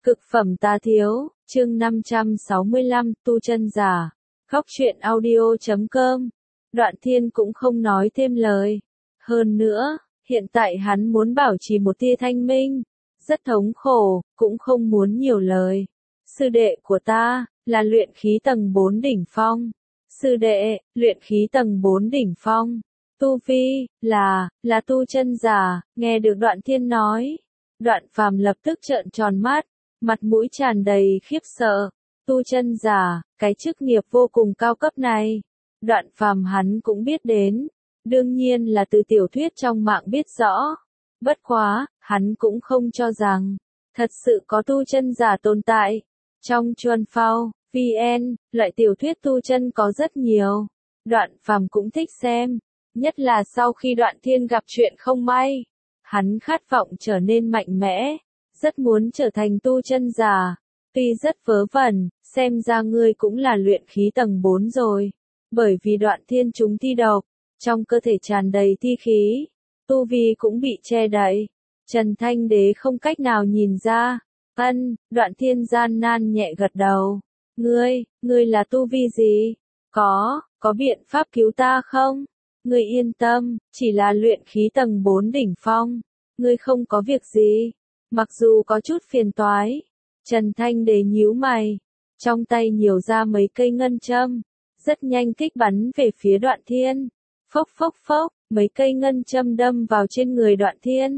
Cực phẩm tá thiếu, chương 565, tu chân giả. Khóc chuyện audio.com. Đoạn Thiên cũng không nói thêm lời. Hơn nữa, hiện tại hắn muốn bảo trì một tia thanh minh. Rất thống khổ, cũng không muốn nhiều lời. Sư đệ của ta, là luyện khí tầng 4 đỉnh phong. Sư đệ, luyện khí tầng 4 đỉnh phong. Tu vi, là tu chân giả, nghe được Đoạn Thiên nói. Đoạn Phàm lập tức trợn tròn mắt, mặt mũi tràn đầy khiếp sợ. Tu chân giả, cái chức nghiệp vô cùng cao cấp này. Đoạn Phàm hắn cũng biết đến. Đương nhiên là từ tiểu thuyết trong mạng biết rõ. Bất quá, hắn cũng không cho rằng, thật sự có tu chân giả tồn tại. Trong Chuan Phao, VN, loại tiểu thuyết tu chân có rất nhiều. Đoạn Phàm cũng thích xem. Nhất là sau khi Đoạn Thiên gặp chuyện không may. Hắn khát vọng trở nên mạnh mẽ. Rất muốn trở thành tu chân giả. Tuy rất vớ vẩn, xem ra ngươi cũng là luyện khí tầng 4 rồi. Bởi vì Đoạn Thiên trúng thi độc, trong cơ thể tràn đầy thi khí. Tu vi cũng bị che đậy. Trần Thanh Đế không cách nào nhìn ra. Đoạn Thiên gian nan nhẹ gật đầu. Ngươi là tu vi gì? Có biện pháp cứu ta không? Ngươi yên tâm, chỉ là luyện khí tầng 4 đỉnh phong. Ngươi không có việc gì. Mặc dù có chút phiền toái. Trần Thanh Đế nhíu mày. Trong tay nhiều ra mấy cây ngân châm. Rất nhanh kích bắn về phía Đoạn Thiên. Phốc phốc phốc, mấy cây ngân châm đâm vào trên người Đoạn Thiên.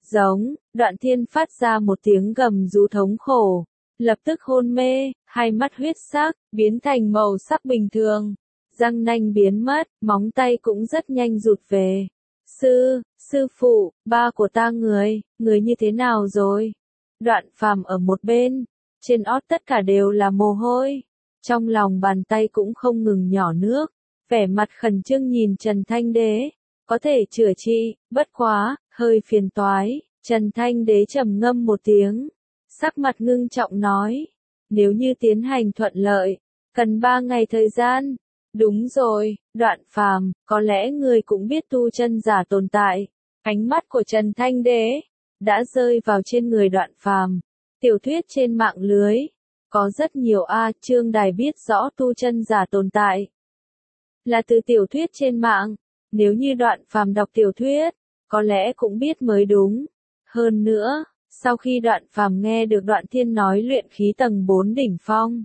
Đoạn Thiên phát ra một tiếng gầm rú thống khổ. Lập tức hôn mê, hai mắt huyết sắc, biến thành màu sắc bình thường. Răng nanh biến mất, móng tay cũng rất nhanh rụt về. Sư phụ, ba của ta người như thế nào rồi? Đoạn Phàm ở một bên, trên ót tất cả đều là mồ hôi. Trong lòng bàn tay cũng không ngừng nhỏ nước, vẻ mặt khẩn trương nhìn Trần Thanh Đế. Có thể chữa trị, bất quá, hơi phiền toái. Trần Thanh Đế trầm ngâm một tiếng, sắc mặt ngưng trọng nói. Nếu như tiến hành thuận lợi, cần 3 ngày thời gian. Đúng rồi, Đoạn Phàm, có lẽ ngươi cũng biết tu chân giả tồn tại. Ánh mắt của Trần Thanh Đế đã rơi vào trên người Đoạn Phàm. Tiểu thuyết trên mạng lưới có rất nhiều chương đài biết rõ tu chân giả tồn tại. Là từ tiểu thuyết trên mạng, nếu như Đoạn Phàm đọc tiểu thuyết, có lẽ cũng biết mới đúng. Hơn nữa, sau khi Đoạn Phàm nghe được Đoạn Thiên nói luyện khí tầng 4 đỉnh phong,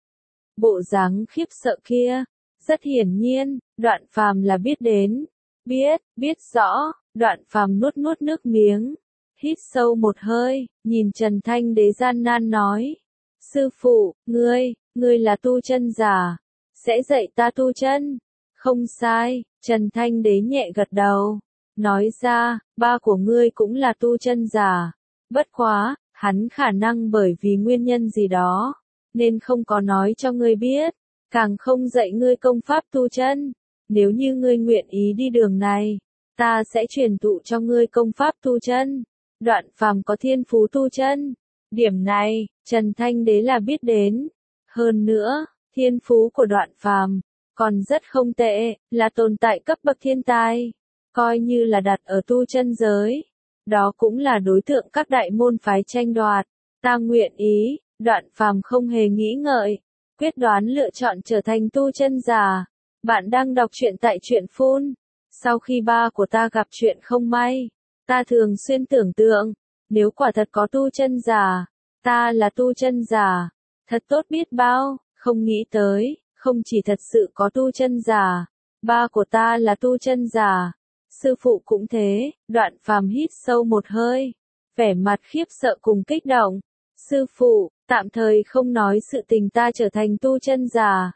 bộ dáng khiếp sợ kia, rất hiển nhiên, Đoạn Phàm là biết đến. Biết rõ. Đoạn Phàm nuốt nước miếng, hít sâu một hơi, nhìn Trần Thanh Đế gian nan nói. Sư phụ, ngươi là tu chân giả, sẽ dạy ta tu chân. Không sai, Trần Thanh Đế nhẹ gật đầu, nói ra, ba của ngươi cũng là tu chân giả. Bất quá, hắn khả năng bởi vì nguyên nhân gì đó, nên không có nói cho ngươi biết, càng không dạy ngươi công pháp tu chân. Nếu như ngươi nguyện ý đi đường này, ta sẽ truyền thụ cho ngươi công pháp tu chân. Đoạn Phàm có thiên phú tu chân. Điểm này, Trần Thanh Đế là biết đến. Hơn nữa, thiên phú của Đoạn Phàm còn rất không tệ, là tồn tại cấp bậc thiên tài. Coi như là đặt ở tu chân giới, đó cũng là đối tượng các đại môn phái tranh đoạt. Ta nguyện ý. Đoạn Phàm không hề nghĩ ngợi, quyết đoán lựa chọn trở thành tu chân giả. Bạn đang đọc truyện tại Truyện Phun. Sau khi ba của ta gặp chuyện không may, ta thường xuyên tưởng tượng, nếu quả thật có tu chân giả, ta là tu chân giả, thật tốt biết bao. Không nghĩ tới, không chỉ thật sự có tu chân giả, ba của ta là tu chân giả, sư phụ cũng thế. Đoạn Phàm hít sâu một hơi, vẻ mặt khiếp sợ cùng kích động. Sư phụ, tạm thời không nói sự tình ta trở thành tu chân giả.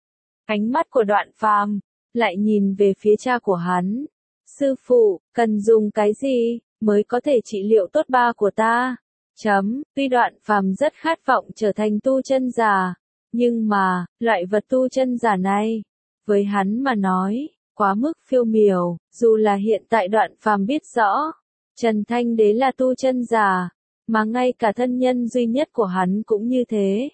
Ánh mắt của Đoạn Phàm lại nhìn về phía cha của hắn. Sư phụ, cần dùng cái gì mới có thể trị liệu tốt ba của ta? Tuy Đoạn Phàm rất khát vọng trở thành tu chân giả, nhưng mà, loại vật tu chân giả này, với hắn mà nói, quá mức phiêu miểu. Dù là hiện tại Đoạn Phàm biết rõ, Trần Thanh Đế là tu chân giả, mà ngay cả thân nhân duy nhất của hắn cũng như thế.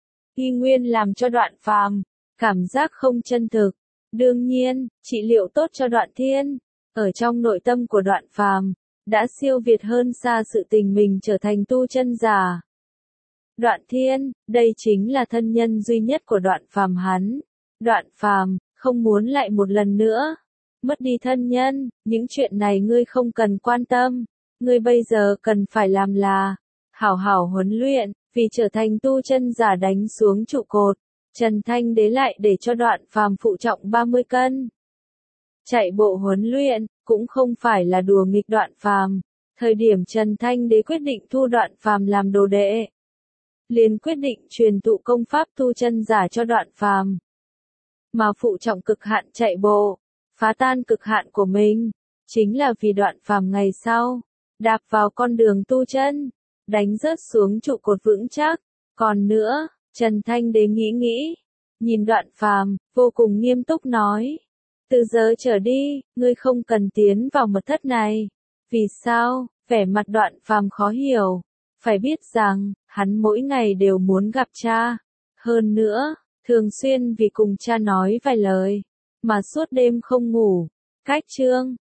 Y nguyên làm cho Đoạn Phàm cảm giác không chân thực. Đương nhiên, trị liệu tốt cho Đoạn Thiên, ở trong nội tâm của Đoạn Phàm đã siêu việt hơn xa sự tình mình trở thành tu chân giả. Đoạn Thiên, đây chính là thân nhân duy nhất của Đoạn Phàm hắn. Đoạn Phàm, không muốn lại một lần nữa mất đi thân nhân, những chuyện này ngươi không cần quan tâm, ngươi bây giờ cần phải làm là hảo hảo huấn luyện, vì trở thành tu chân giả đánh xuống trụ cột. Trần Thanh Đế lại để cho Đoạn Phàm phụ trọng 30 cân. Chạy bộ huấn luyện, cũng không phải là đùa nghịch Đoạn Phàm. Thời điểm Trần Thanh Đế quyết định thu Đoạn Phàm làm đồ đệ, liền quyết định truyền thụ công pháp tu chân giả cho Đoạn Phàm. Mà phụ trọng cực hạn chạy bộ, phá tan cực hạn của mình, chính là vì Đoạn Phàm ngày sau đạp vào con đường tu chân, đánh rớt xuống trụ cột vững chắc. Còn nữa, Trần Thanh Đế nghĩ, nhìn Đoạn Phàm, vô cùng nghiêm túc nói: từ giờ trở đi, ngươi không cần tiến vào mật thất này. Vì sao? Vẻ mặt Đoạn Phàm khó hiểu. Phải biết rằng, hắn mỗi ngày đều muốn gặp cha. Hơn nữa, thường xuyên vì cùng cha nói vài lời, mà suốt đêm không ngủ. Cách chương